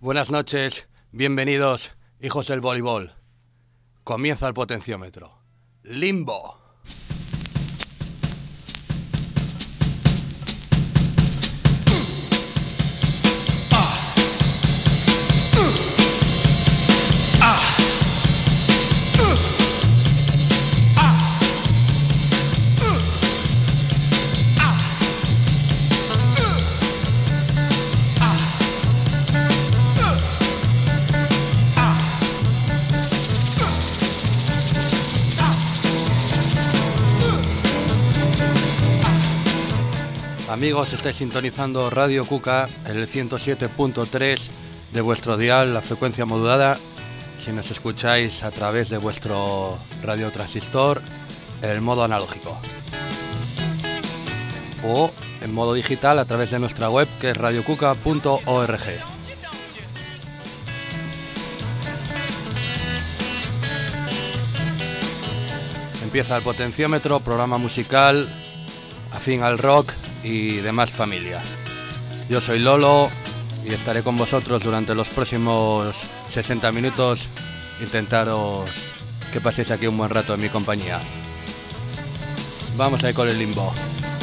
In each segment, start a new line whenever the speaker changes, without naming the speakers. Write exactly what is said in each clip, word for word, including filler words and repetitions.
Buenas noches, bienvenidos, hijos del voleibol. Comienza el potenciómetro. Limbo. Amigos, estáis sintonizando Radio Cuca, el ciento siete punto tres de vuestro dial, la frecuencia modulada. Si nos escucháis a través de vuestro radiotransistor, en el modo analógico. O en modo digital a través de nuestra web, que es radio cuca punto org. Empieza el potenciómetro, programa musical afín al rock y demás familias. Yo soy Lolo y estaré con vosotros durante los próximos sesenta minutos. Intentaros que paséis aquí un buen rato en mi compañía. Vamos ahí con el limbo.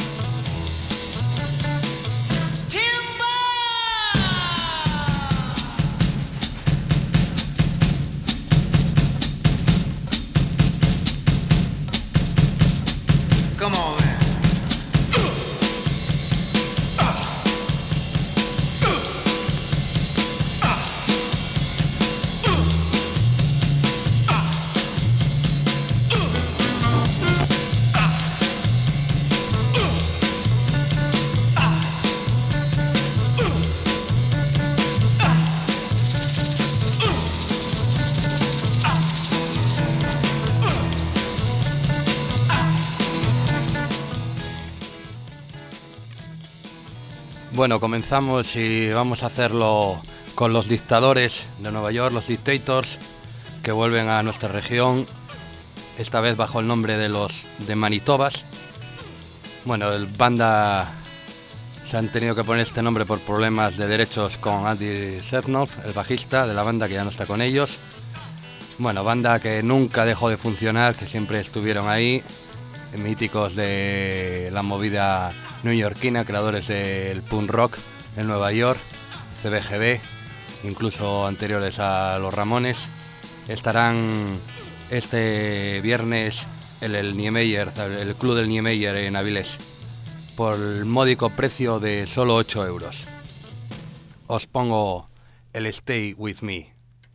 Bueno, comenzamos y vamos a hacerlo con los dictadores de Nueva York, los Dictators, que vuelven a nuestra región, esta vez bajo el nombre de los de Manitobas. Bueno, el banda se han tenido que poner este nombre por problemas de derechos con Andy Sernoff, el bajista de la banda, que ya no está con ellos. Bueno, banda que nunca dejó de funcionar, que siempre estuvieron ahí, míticos de la movida neoyorquina, creadores del punk rock en Nueva York, C B G B, incluso anteriores a los Ramones. Estarán este viernes en el Niemeyer, el club del Niemeyer en Avilés, por el módico precio de solo ocho euros. Os pongo el Stay With Me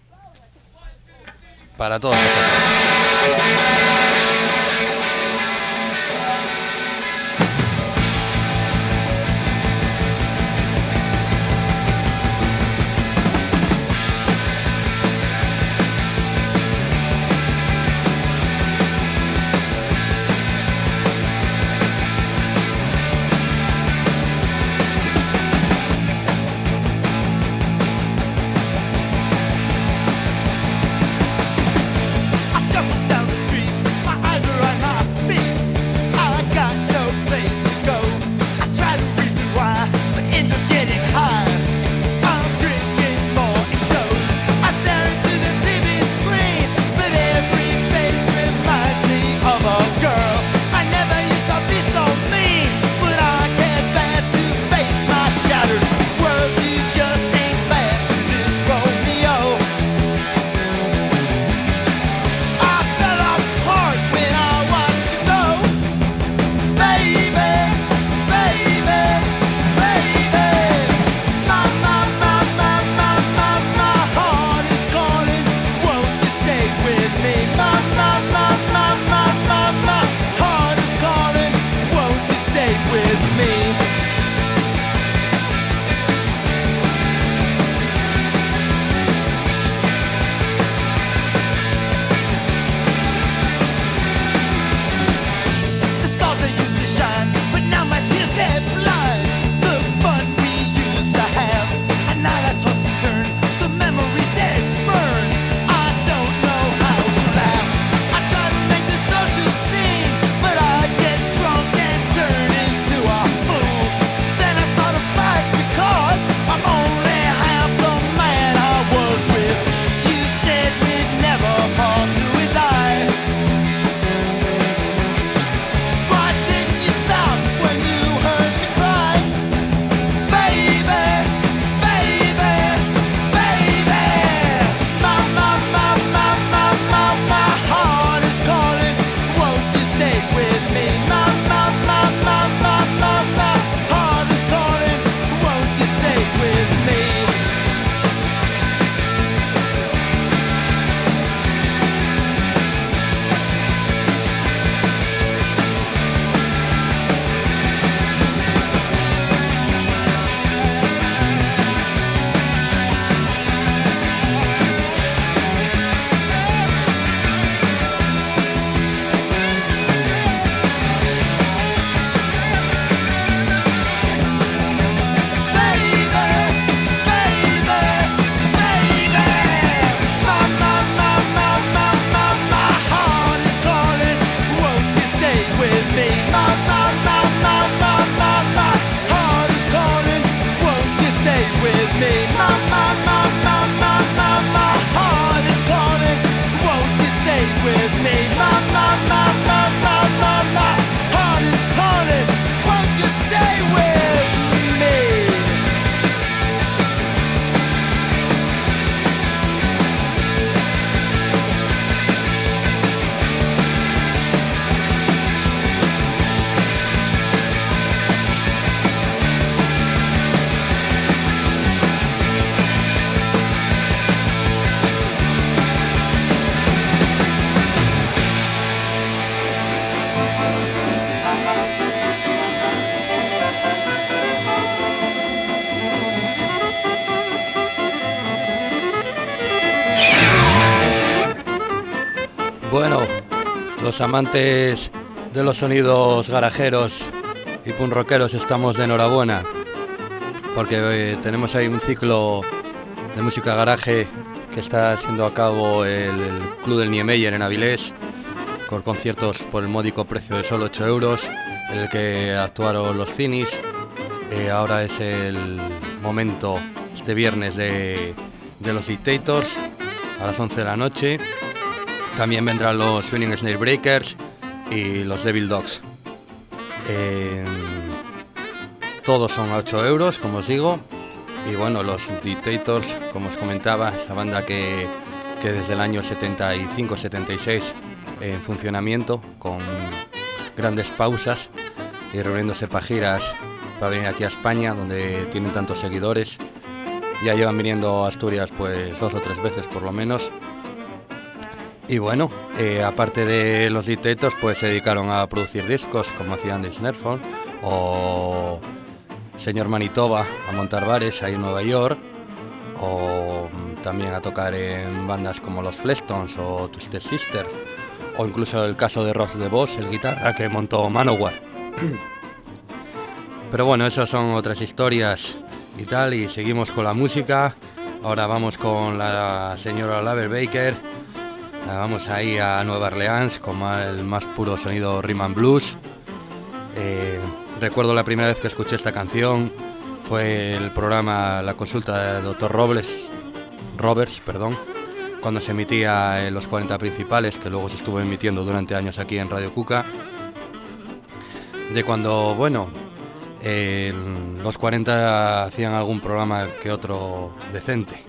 para todos vosotros.
I shuffle down the streets.
Los amantes de los sonidos garajeros y punk rockeros estamos de enhorabuena, porque eh, tenemos ahí un ciclo de música garaje que está haciendo a cabo el, el Club del Niemeyer en Avilés, con conciertos por el módico precio de solo ocho euros, en el que actuaron los Cinis. Eh, ahora es el momento, este viernes, de, de los Dictators, a las once de la noche. También vendrán los Swinging Snare Breakers y los Devil Dogs. Eh, todos son a ocho euros, como os digo. Y bueno, los Dictators, como os comentaba, esa banda que, que desde el año setenta y cinco setenta y seis en funcionamiento, con grandes pausas y reuniéndose para giras, para venir aquí a España, donde tienen tantos seguidores. Ya llevan viniendo a Asturias pues dos o tres veces por lo menos. Y bueno, eh, aparte de los Dictators, pues se dedicaron a producir discos, como hacían The Snarefall o Señor Manitoba, a montar bares ahí en Nueva York, o también a tocar en bandas como los Fleshtones o Twisted Sister, o incluso el caso de Ross DeVos, el guitarra que montó Manowar. Pero bueno, esas son otras historias y tal, y seguimos con la música. Ahora vamos con la señora Laver Baker. Vamos ahí a Nueva Orleans con el más puro sonido rhythm and blues. Eh, recuerdo la primera vez que escuché esta canción fue el programa La Consulta del doctor Robles, Roberts, perdón, cuando se emitía en los cuarenta principales, que luego se estuvo emitiendo durante años aquí en Radio Cuca. De cuando, bueno, eh, los cuarenta hacían algún programa que otro decente.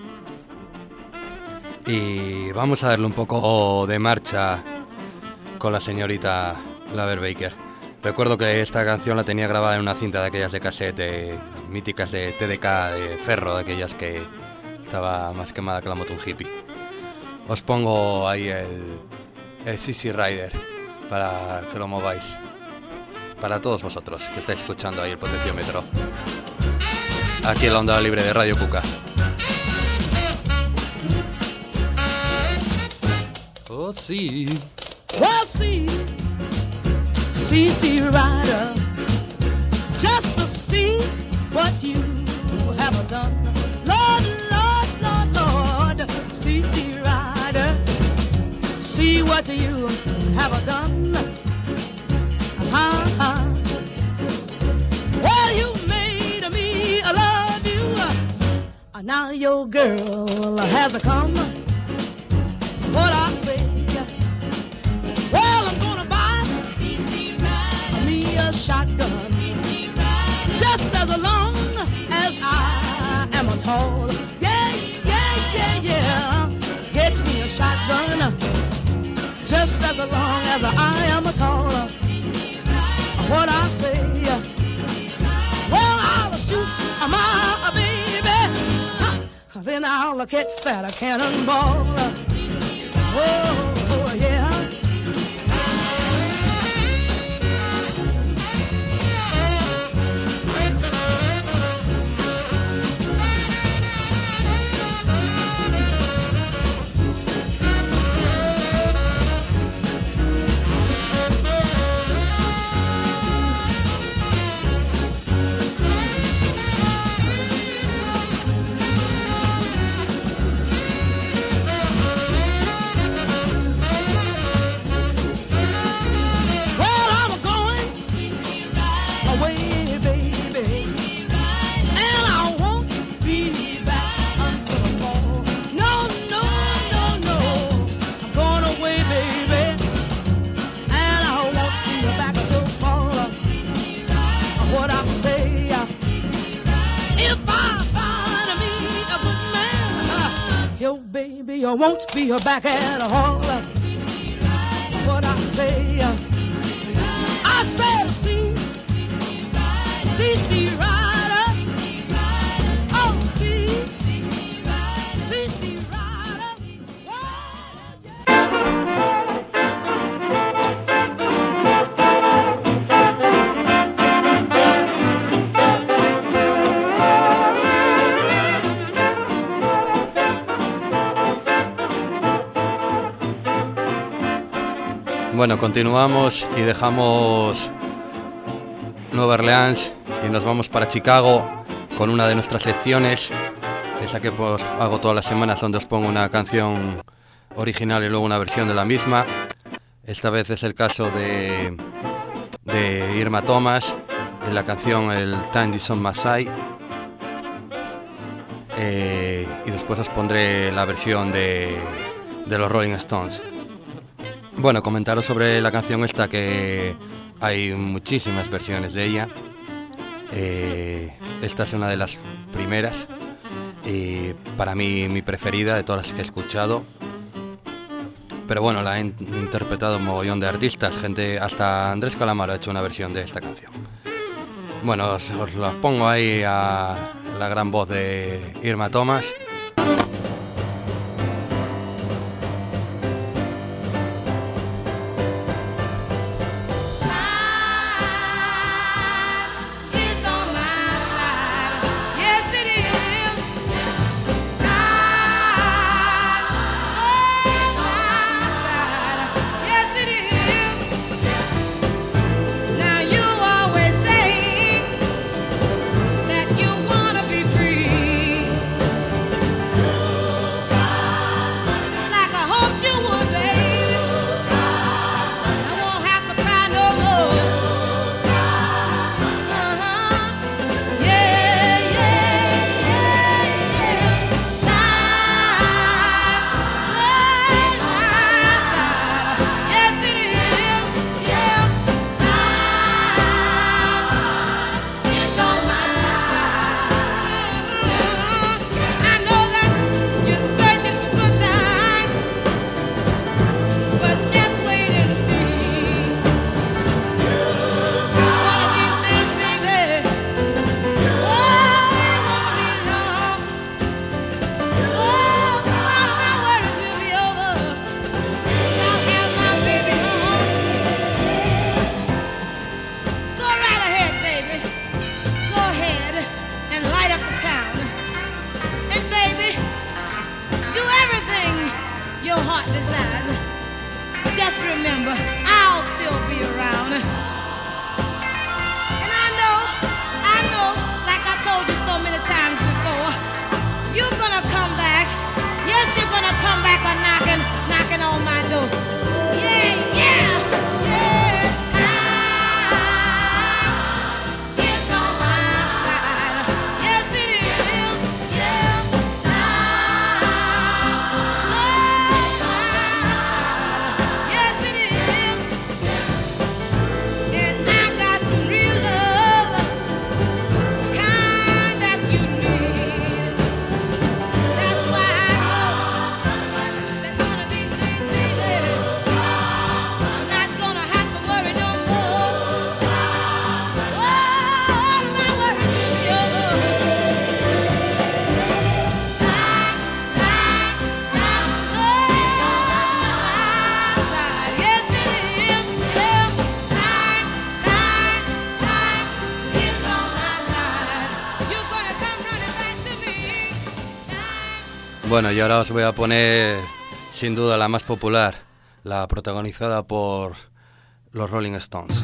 Y vamos a darle un poco de marcha con la señorita Laver Baker. Recuerdo que esta canción la tenía grabada en una cinta de aquellas de cassette, de, míticas de T D K, de ferro, de aquellas que estaba más quemada que la moto un hippie. Os pongo ahí el, el C C Rider para que lo mováis. Para todos vosotros que estáis escuchando ahí el potenciómetro. Aquí en la onda libre de Radio Cuca. Oh, sí.
Oh, see, C C Rider, just to see what you have done. Lord, Lord, Lord, Lord, C C Rider, see what you have done. Uh-huh. Well, you made me love you. Now your girl has come. What I say? Well, I'm gonna buy C C Rider me a shotgun, C C Rider, just as long as I am a tall. Yeah, yeah, yeah, yeah. Get me a shotgun, just as long as I am a tall. What I say? Well, I'll shoot my baby, then I'll catch that cannonball. Oh, oh yeah. You won't be back at all. What I say, I said, see, C C Rider, oh, see, C C Rider.
Bueno, continuamos y dejamos Nueva Orleans y nos vamos para Chicago con una de nuestras secciones, esa que pues hago todas las semanas, donde os pongo una canción original y luego una versión de la misma. Esta vez es el caso de, de Irma Thomas en la canción El Time is on My Side, eh, y después os pondré la versión de, de los Rolling Stones. Bueno, comentaros sobre la canción esta, que hay muchísimas versiones de ella. Eh, esta es una de las primeras y para mí mi preferida de todas las que he escuchado. Pero bueno, la han interpretado un mogollón de artistas, gente, hasta Andrés Calamaro ha hecho una versión de esta canción. Bueno, os, os la pongo ahí a la gran voz de Irma Thomas. Bueno, y ahora os voy a poner sin duda la más popular, la protagonizada por los Rolling Stones.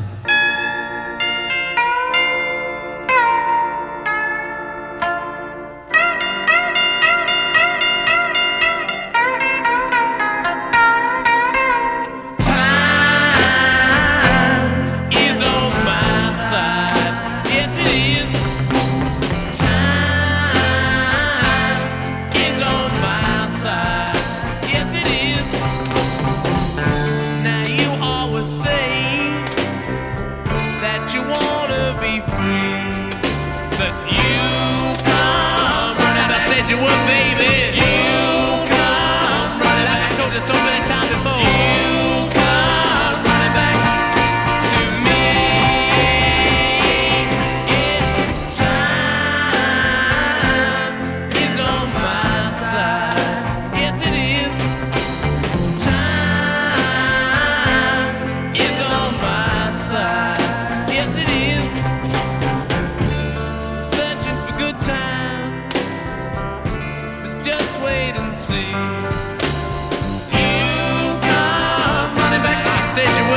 Said you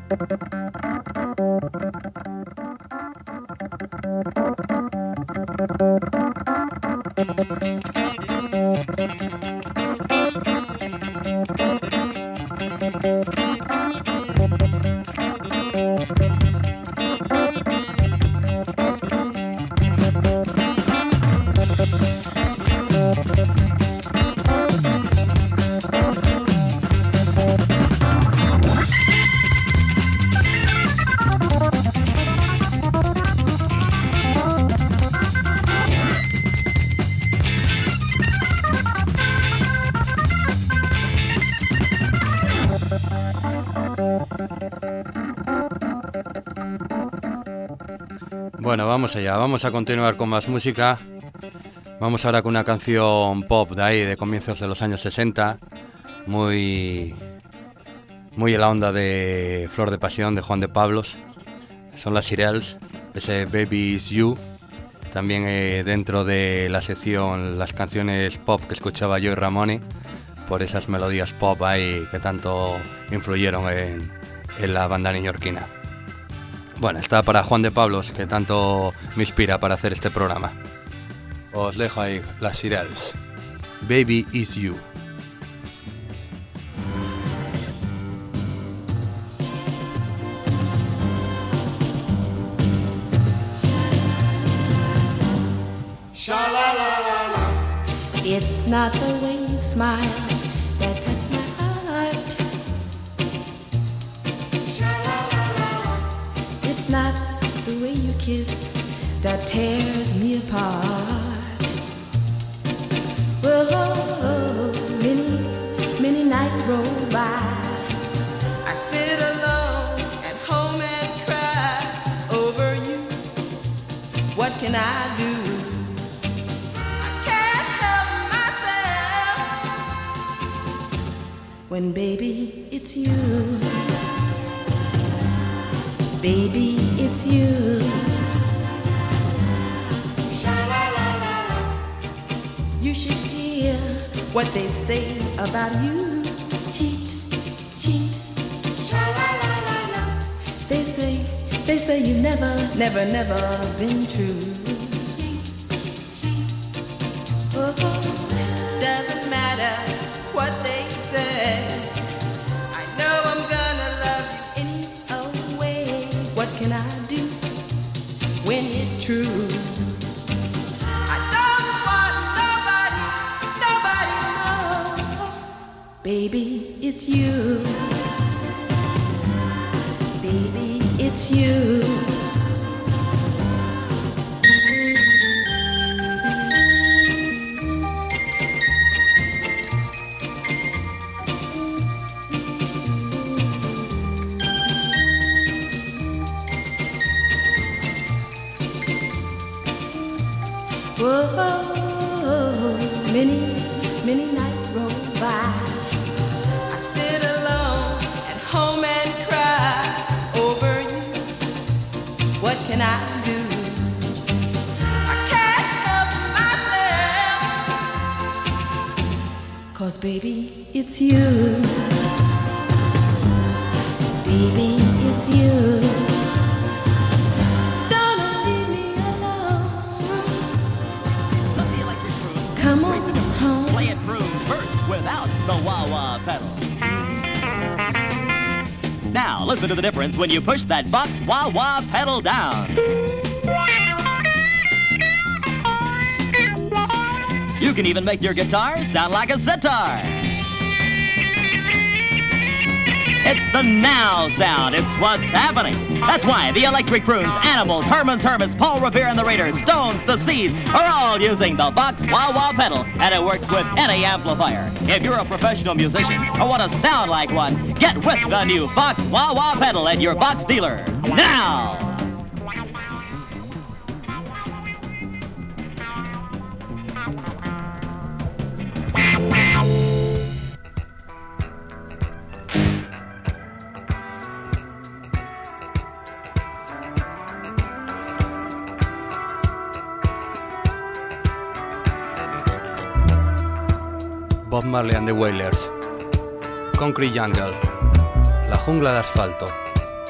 Bueno, vamos allá, vamos a continuar con más música. Vamos ahora con una canción pop de ahí, de comienzos de los años sesenta, muy, muy en la onda de Flor de Pasión, de Juan de Pablos. Son las Shirelles, ese Baby Is You. También eh, dentro de la sección las canciones pop que escuchaba yo y Ramone, por esas melodías pop ahí que tanto influyeron en, en la banda neoyorquina. Bueno, está para Juan de Pablos, que tanto me inspira para hacer este programa. Os dejo ahí las Shirelles. Baby Is You.
It's not the way you smile that touch my heart. It's not the way you kiss that tears me apart. Whoa, many, many nights roll by. I sit alone at home and cry over you. What can I do? When baby, it's you. Baby, it's you. You should hear what they say about you. Cheat, cheat. They say, they say you never, never, never been true. Oh, doesn't matter what they say. I know I'm gonna love you any old way. What can I do when it's true? I don't want nobody, nobody more. Baby, it's you. Baby, it's you. Whoa, many, many nights roll by. I sit alone at home and cry over you. What can I do? I can't help myself. 'Cause baby, it's you. Baby, it's you. Come on home.
Play it through first without the wah-wah pedal. Now, listen to the difference when you push that box wah-wah pedal down. You can even make your guitar sound like a sitar. It's the now sound. It's what's happening. That's why the Electric Prunes, Animals, Herman's Hermits, Paul Revere and the Raiders, Stones, the Seeds are all using the Box wah-wah pedal, and it works with any amplifier. If you're a professional musician or want to sound like one, get with the new Box wah-wah pedal at your Box dealer now.
Bob Marley and the Wailers, Concrete Jungle, La Jungla de Asfalto,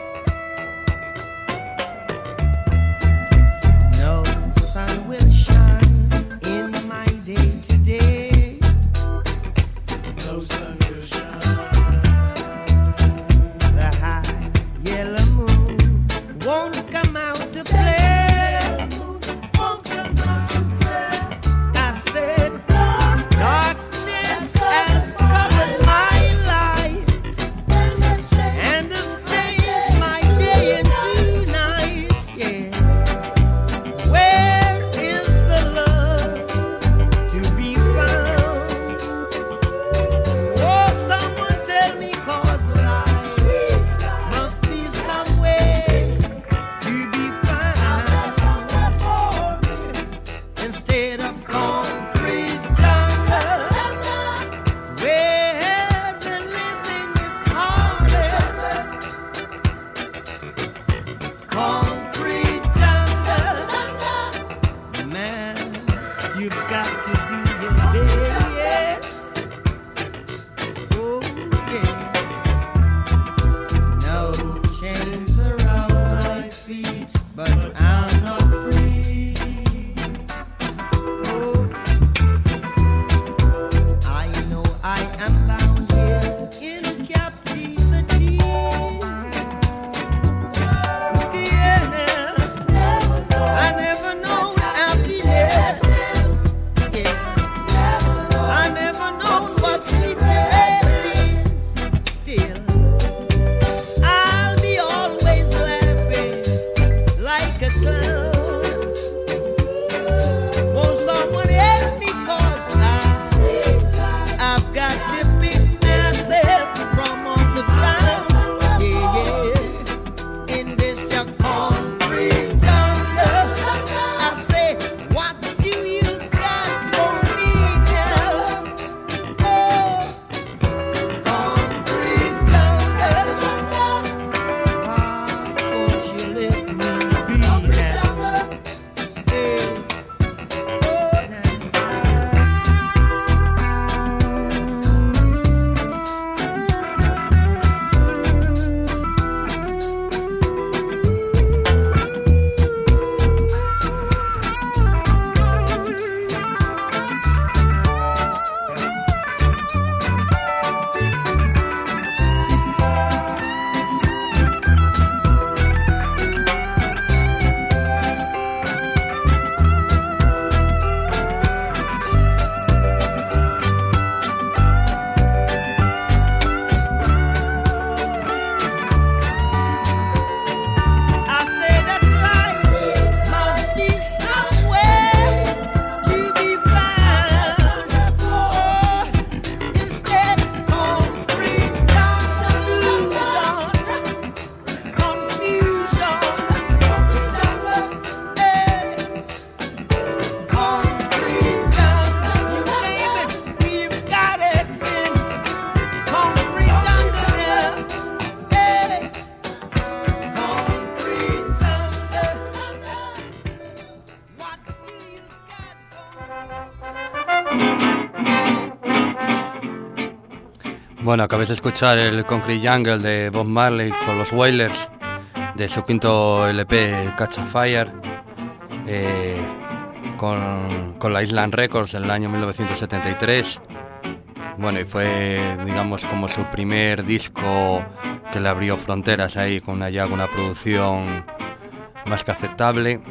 Bueno, acabáis de escuchar el Concrete Jungle de Bob Marley con los Wailers de su quinto L P Catch a Fire, eh, con, con la Island Records en el año mil novecientos setenta y tres. Bueno, y fue, digamos, como su primer disco que le abrió fronteras ahí, con una, ya con una producción más que aceptable.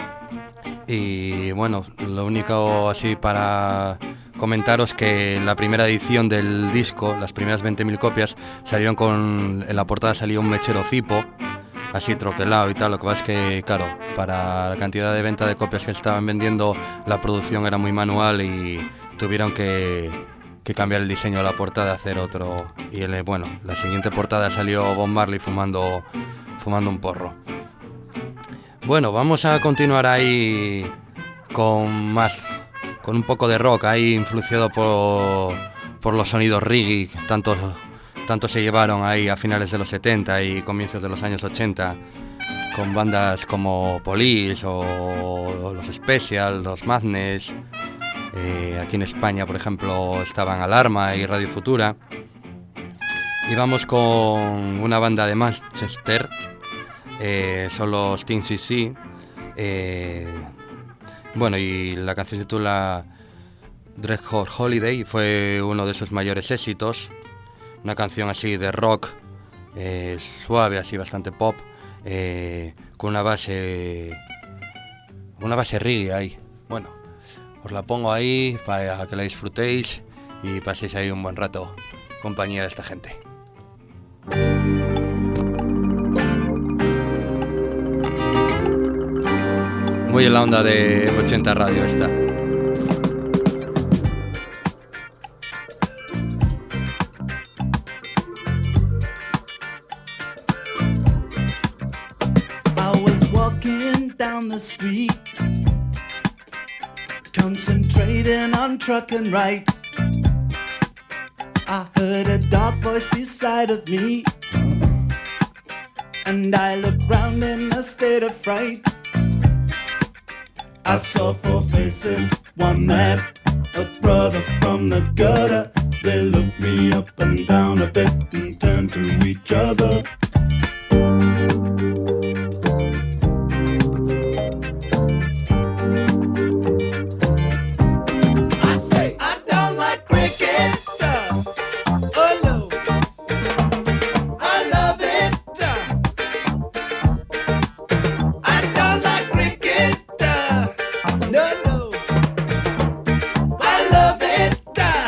Y bueno, lo único así para comentaros que la primera edición del disco, las primeras veinte mil copias, salieron con, en la portada salía un mechero Zippo, así troquelado y tal. Lo que pasa es que, claro, para la cantidad de venta de copias que estaban vendiendo, la producción era muy manual y tuvieron que, que cambiar el diseño de la portada, hacer otro. Y el, bueno, la siguiente portada salió Bob Marley fumando, fumando un porro. Bueno, vamos a continuar ahí con más, con un poco de rock, ahí influenciado por, por los sonidos reggae, tanto, tanto se llevaron ahí a finales de los setenta y comienzos de los años ochenta, con bandas como Police o los Special, los Madness. Eh, aquí en España, por ejemplo, estaban Alarma y Radio Futura. Y vamos con una banda de Manchester. Eh, son los Teen C C. Eh, bueno, y la canción se titula Dread Hot Holiday, fue uno de sus mayores éxitos. Una canción así de rock, eh, suave, así bastante pop, eh, con una base, una base reggae ahí. Bueno, os la pongo ahí para que la disfrutéis y paséis ahí un buen rato, compañía de esta gente. Muy en la onda de ochenta Radio esta.
I was walking down the street, concentrating on trucking right. I heard a dark voice beside of me, and I looked round in a state of fright. I saw four faces, one mad, a brother from the gutter. They looked me up and down a bit and turned to each other. I say, I don't like cricket. Oh no, I love it. I don't like cricket. No, no, I love it.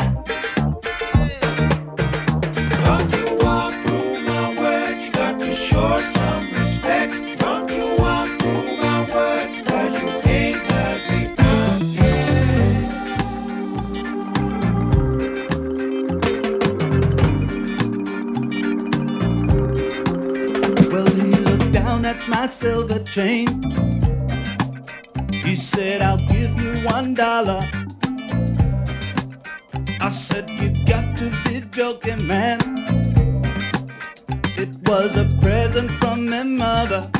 Don't you walk through my words, you got to show some respect. Don't you walk through my words, cause you ain't heard me. Well, he looked down at my silver chain. He said, I'll give you one dollar. I said, you got to be joking, man. It was a present from my mother.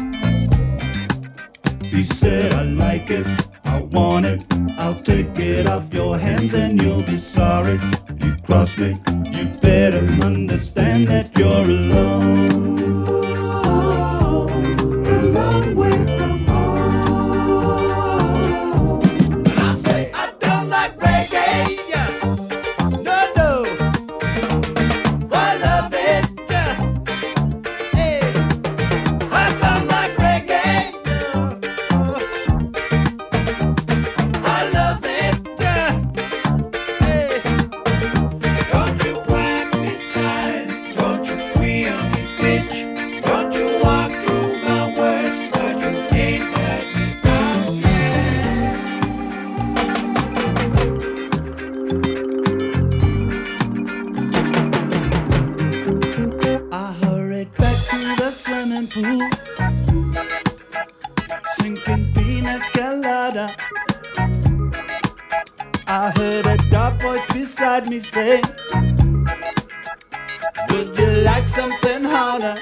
He said, I like it, I want it. I'll take it off your hands and you'll be sorry. You cross me, you better understand that you're alone. A long way from home. I say I don't like reggae. No, no, I love it. Hey, I don't like reggae. I love it. Hey, don't you whack me style, don't you queer me bitch, don't you walk through my words, cause you ain't heard me. I hurried back to the swimming pool, sinking pina colada. I heard a dark voice beside me say, would you like something harder?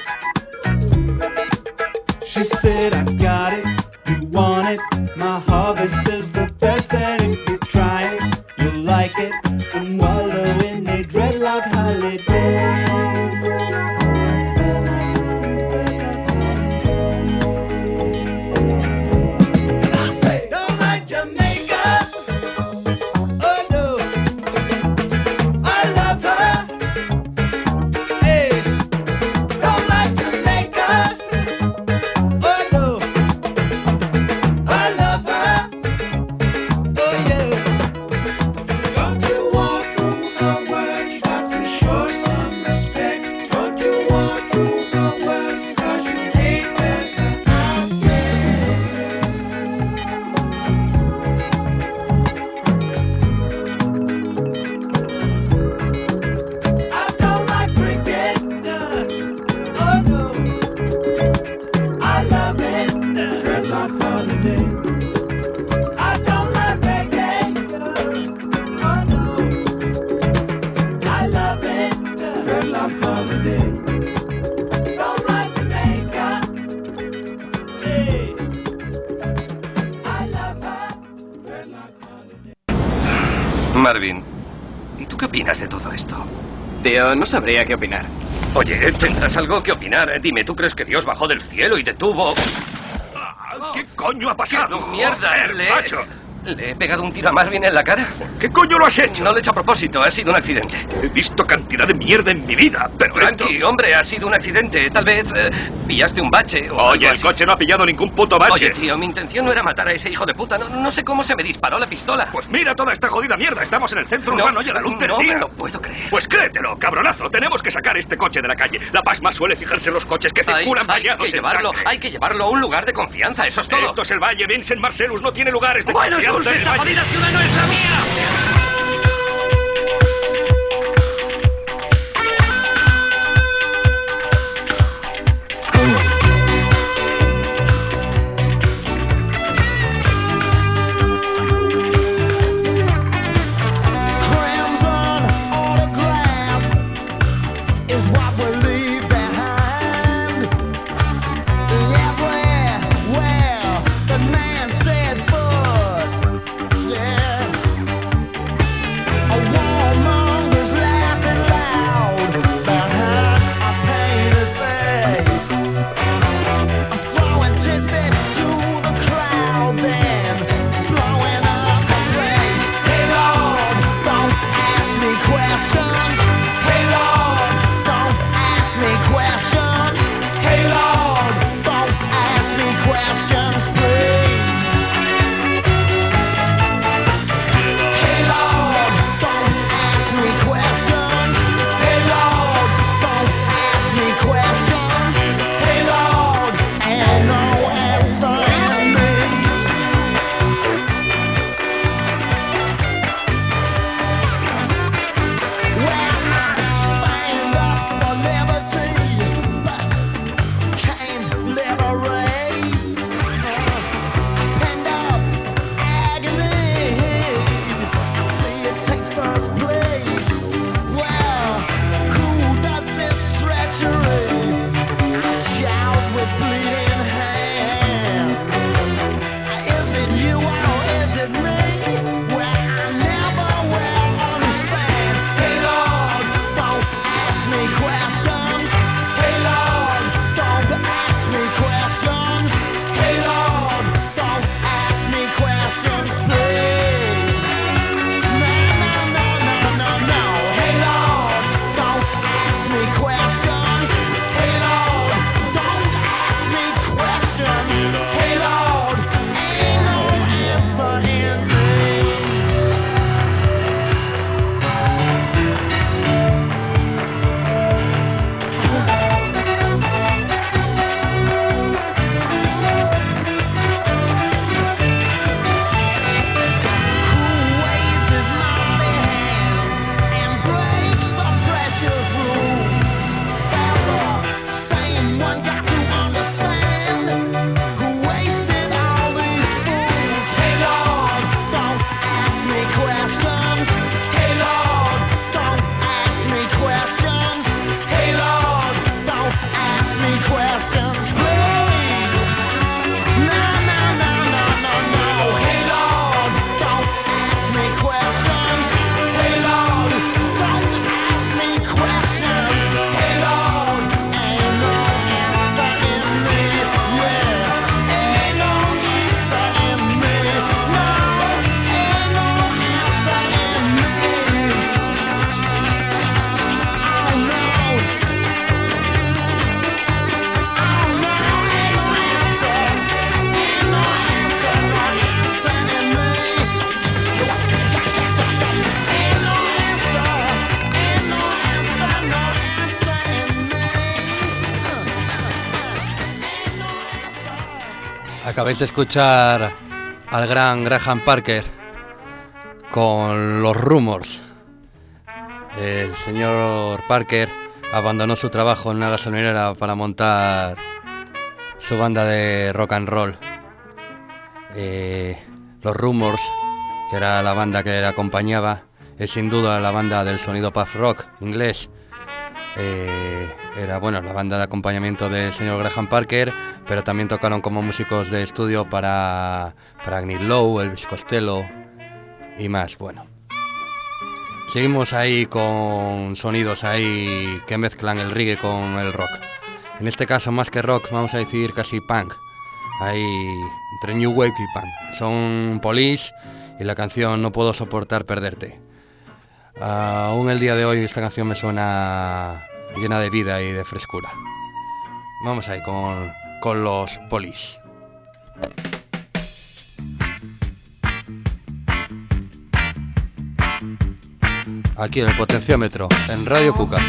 She said, I got it, you want it. My harvest is the best, and if you try it, you'll like it. And wallow in a dreadlock holiday. Oh no, I love it. Dreadlock holiday. I don't like reggae. Oh no, I love it. Dreadlock holiday. Don't like Jamaica. Hey, I love her. Dreadlock holiday.
Marvin, ¿y tú qué opinas de todo esto?
Tío, no sabría qué opinar.
Oye, ¿tendrás algo que opinar? Dime, ¿tú crees que Dios bajó del cielo y detuvo...?
¿Qué coño ha pasado?
¡Mierda!
Joder,
le,
macho.
¿Le he pegado un tiro a Marvin en la cara?
¿Qué coño lo has hecho?
No lo he hecho a propósito, ha sido un accidente.
He visto cantidad de mierda en mi vida, pero
Frankie,
esto...
hombre, ha sido un accidente. Tal vez eh, pillaste un bache o
Oye,
algo
el
así.
coche no ha pillado ningún puto bache.
Oye, tío, mi intención no era matar a ese hijo de puta. No, no sé cómo se me disparó la pistola.
Pues mira toda esta jodida mierda. Estamos en el centro
No,
urbano y a la luz del
no
día.
me lo puedo creer.
Pues créetelo, cabronazo. Tenemos que sacar este coche de la calle. La Pasma suele fijarse en los coches que
Hay,
circulan
hay
bañados
que
en
llevarlo,
sangre.
hay que llevarlo a un lugar de confianza, eso es todo.
Esto es el Valle. Vincent Marcellus no tiene lugares de
Bueno,
confianza.
Jules,
en el
esta
Valle.
jodida ciudad no es la mía.
Crimson autograph is what we leave behind. Everywhere the man said foot, yeah. A warmonger's laughing loud behind a painted face. Throwing tidbits to the crowd, then blowing up the place. Hey Lord, don't ask me questions. Hey Lord, don't ask me questions. Hey Lord, don't ask me questions, please. Hey Lord, don't ask me questions. Hey Lord, don't ask me questions. Hey Lord, ain't no answer in me. Well, I stand up for liberty, but can't liberate. Penned up agony, see it take first place. Well, who does this treachery? I shout with bleeding hands. Is it you or is it me? Well, I never will understand. Hey Lord, don't ask me questions. Hey Lord, don't ask me questions. Hey Lord, don't ask me questions, please. No, no, no, no, no, no. Hey Lord, don't ask me questions. Hey Lord, don't ask me questions. Hey Lord, ain't no answer in me. Who waves his mighty hand and breaks the precious rules? They're the same one got to understand who wasted all these fools. Hey Lord, don't ask me questions. Hey Lord, don't ask me questions. Hey Lord, don't ask me questions, please. No, no, no, no, no, no. Hey Lord, don't ask me questions. Hey Lord, don't ask me questions. Hey Lord, ain't no answer in me. Yeah, ain't no answer in me. No, ain't no answer in me. Oh no. Oh no, ain't no answer. Ain't no answer, no answer in me. Ain't no answer. Ain't no answer, no answer in me. Ain't no answer.
Acabáis de escuchar al gran Graham Parker con los Rumors. El señor Parker abandonó su trabajo en una gasolinera para montar su banda de rock and roll. Eh, los Rumours, que era la banda que le acompañaba, es sin duda la banda del sonido puff rock inglés. Eh, era bueno la banda de acompañamiento del señor Graham Parker, pero también tocaron como músicos de estudio para, para Agnieszka Lowe, Elvis Costello y más. Bueno, seguimos ahí con sonidos ahí que mezclan el reggae con el rock. En este caso, más que rock, vamos a decir casi punk. Ahí entre New Wave y punk. Son Police y la canción No puedo soportar perderte. Uh, aún el día de hoy esta canción me suena llena de vida y de frescura. Vamos ahí con, con los Police. Aquí en el potenciómetro, en Radio Cuca.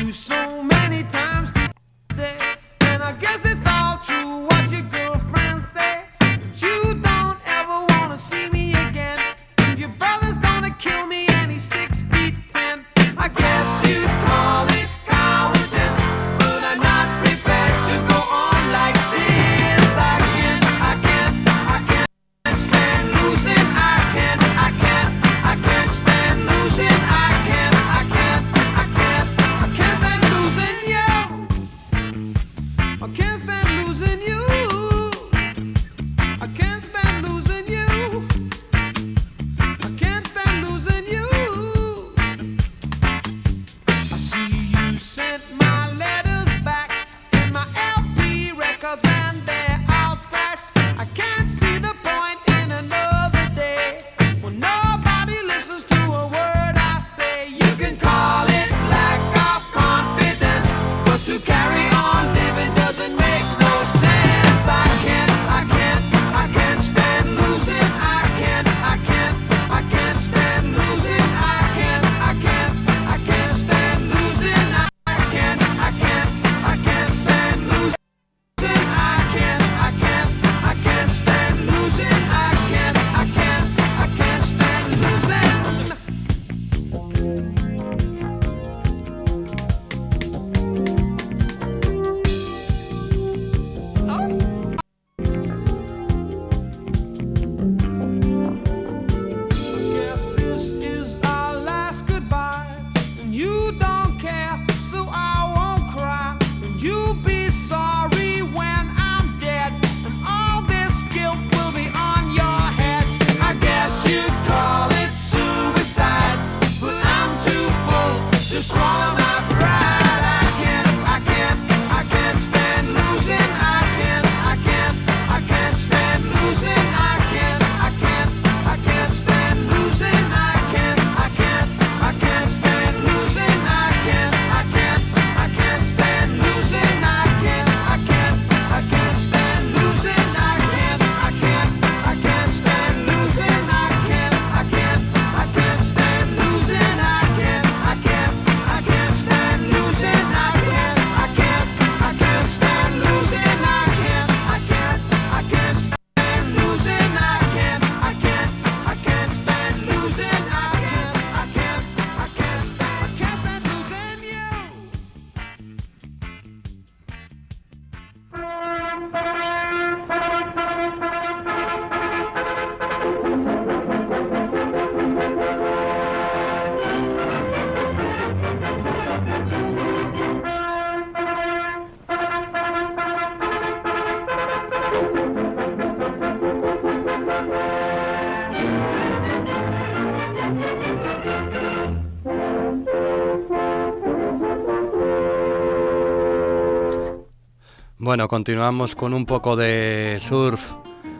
Bueno, continuamos con un poco de surf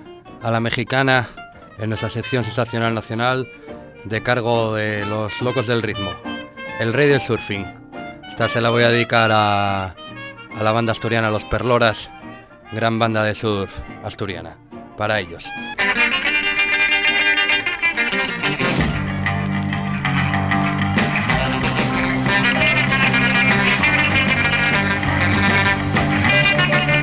a la mexicana en nuestra sección sensacional nacional de cargo de los locos del ritmo, el rey del surfing. Esta se la voy a dedicar a, a la banda asturiana Los Perloras, gran banda de surf asturiana, para ellos.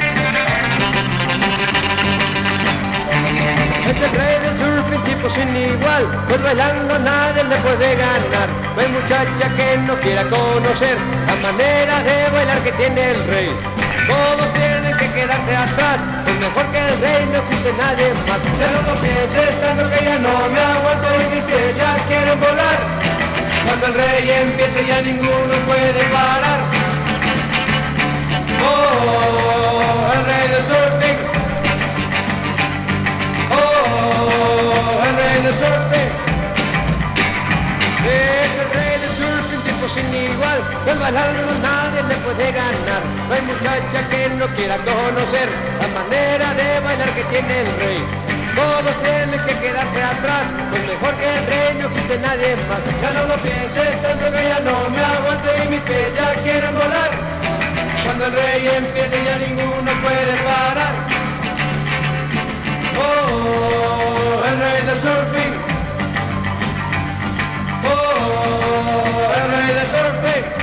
Es el rey del surfing tipo Sidney igual, pues bailando nadie le puede ganar. No hay muchacha que no quiera conocer la manera de bailar que tiene el rey. Todos tienen que quedarse atrás, es mejor que el rey, no existe nadie más. Ya no lo pienses tanto que ya no me aguanto y mis pies ya quieren volar. Cuando el rey empiece ya ninguno puede parar. Oh, el rey del surfing. Oh, el rey del surfing. Es el rey del surfing, tipo sin igual. El bailando nadie le puede ganar. No hay muchacha que no quiera conocer la manera de bailar que tiene el rey. Todos tienen que quedarse atrás, pues mejor que el rey no existe nadie más. Ya no lo pienses tanto que ya no me aguanto y mis pies ya quieren volar. Cuando el rey empiece ya ninguno puede parar. Oh, el rey del surfing. Oh, el rey del surfing.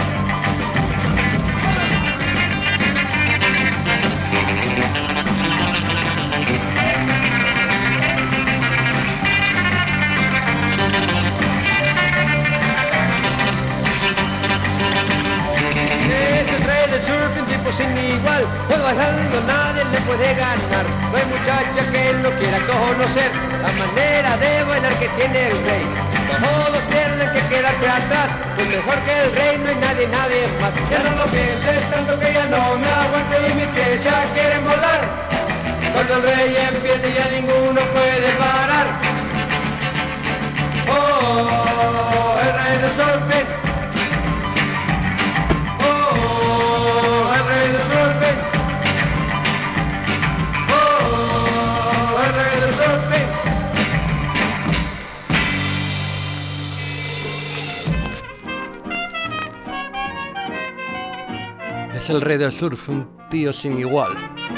Surfing tipo sin igual, pues bailando nadie le puede ganar. No hay muchacha que no quiera conocer la manera de bailar que tiene el rey. Todos tienen que quedarse atrás, pues mejor que el rey no hay nadie, nadie más. Ya no lo pienses tanto que ya no me aguanto y mis pies ya quieren volar. Cuando el rey empiece ya ninguno puede parar. Oh, el rey del surfing.
Es el rey del surf, un tío sin igual.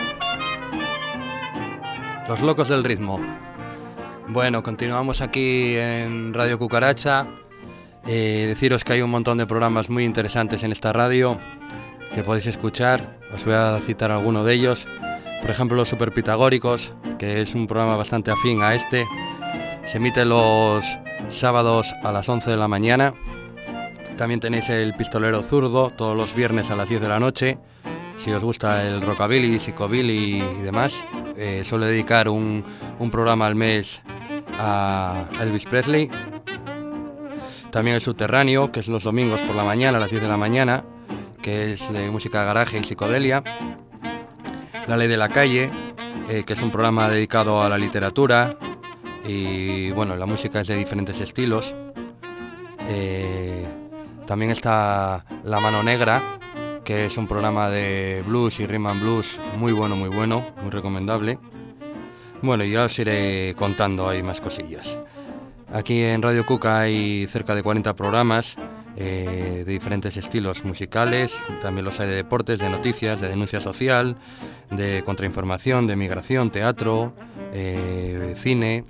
Los locos del ritmo. Bueno, continuamos aquí en Radio Cucaracha. Eh, deciros que hay un montón de programas muy interesantes en esta radio que podéis escuchar. Os voy a citar alguno de ellos. Por ejemplo, Los Superpitagóricos, que es un programa bastante afín a este. Se emite los sábados a las once de la mañana. También tenéis El Pistolero Zurdo, todos los viernes a las diez de la noche. Si os gusta el rockabilly, psicobilly y demás, eh, suelo dedicar un, un programa al mes a Elvis Presley. También El Subterráneo, que es los domingos por la mañana, a las diez de la mañana, que es de música garaje y psicodelia. La Ley de la Calle, eh, que es un programa dedicado a la literatura y bueno, la música es de diferentes estilos. Eh, también está La Mano Negra, que es un programa de blues y rhythm and blues muy bueno, muy bueno, muy recomendable. Bueno, ya os iré contando ahí más cosillas. Aquí en Radio Cuca hay cerca de cuarenta programas eh, de diferentes estilos musicales, también los hay de deportes, de noticias, de denuncia social, de contrainformación, de migración, teatro, eh, cine.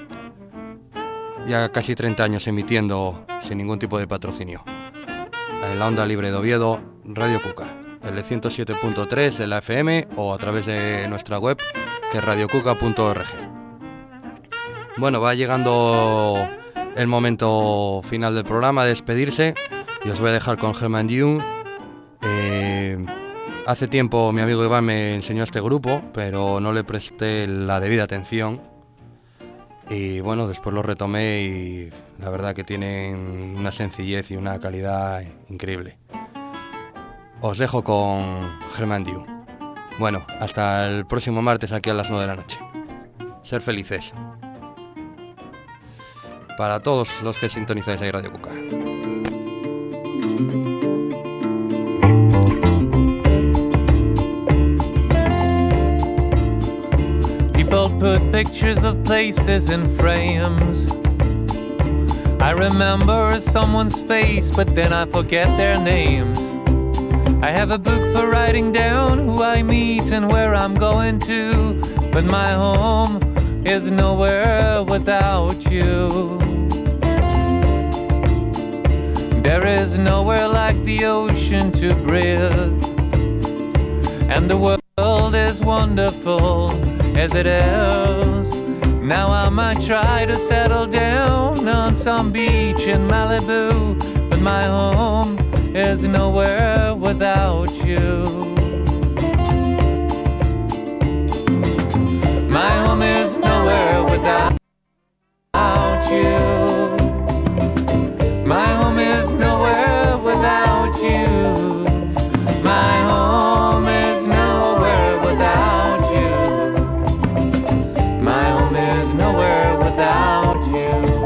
Ya casi treinta años emitiendo sin ningún tipo de patrocinio. En la onda libre de Oviedo, Radio Cuca, el ciento siete punto tres de la F M o a través de nuestra web, que es radio cuca punto org. Bueno, va llegando el momento final del programa, de despedirse, y os voy a dejar con Herman Jung. Eh, hace tiempo mi amigo Iván me enseñó este grupo, pero no le presté la debida atención. Y bueno, después lo retomé y la verdad que tienen una sencillez y una calidad increíble. Os dejo con Herman Jung. Bueno, hasta el próximo martes aquí a las nueve de la noche. Ser felices. Para todos los que sintonizáis ahí Radio Cuca.
People put pictures of places in frames. I remember someone's face, but then I forget their names. I have a book for writing down who I meet and where I'm going to, but my home is nowhere without you. There is nowhere like the ocean to breathe, and the world is wonderful as it is. Now I might try to settle down on some beach in Malibu, but my home is nowhere without you. My home is nowhere without you. My home is nowhere without you. My home is nowhere without you. My home is nowhere without you.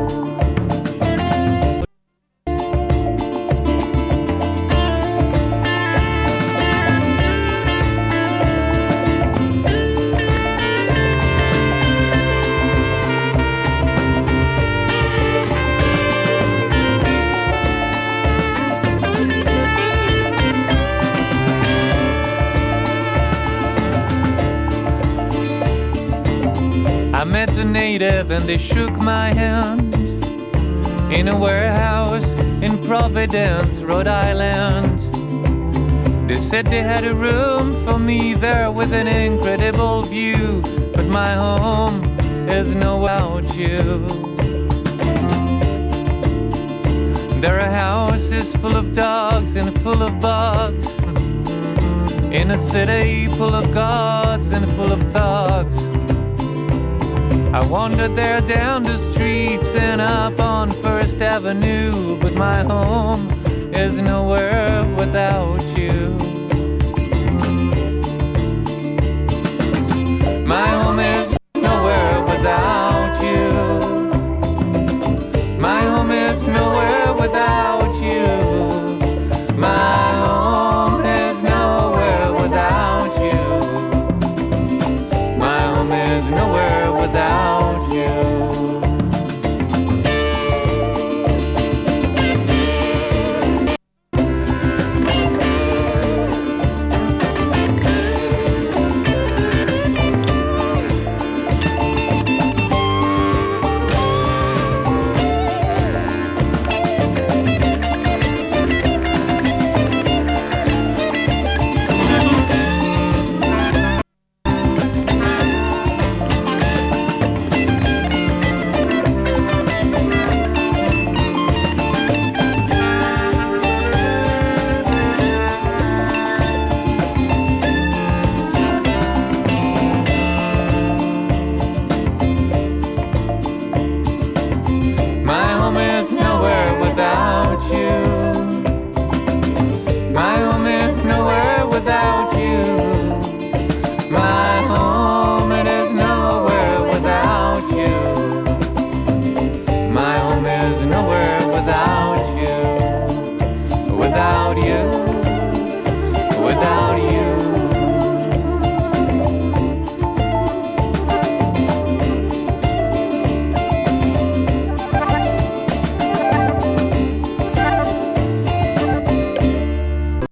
I met a native and they shook my hand in a warehouse in Providence, Rhode Island. They said they had a room for me there with an incredible view, but my home is nowhere without you. There are houses full of dogs and full of bugs, in a city full of gods and full of thugs. I wandered there down the streets and up on First Avenue, but my home is nowhere without you. My home is nowhere without you. My home is nowhere without you. My home is nowhere without you. My home is nowhere without you.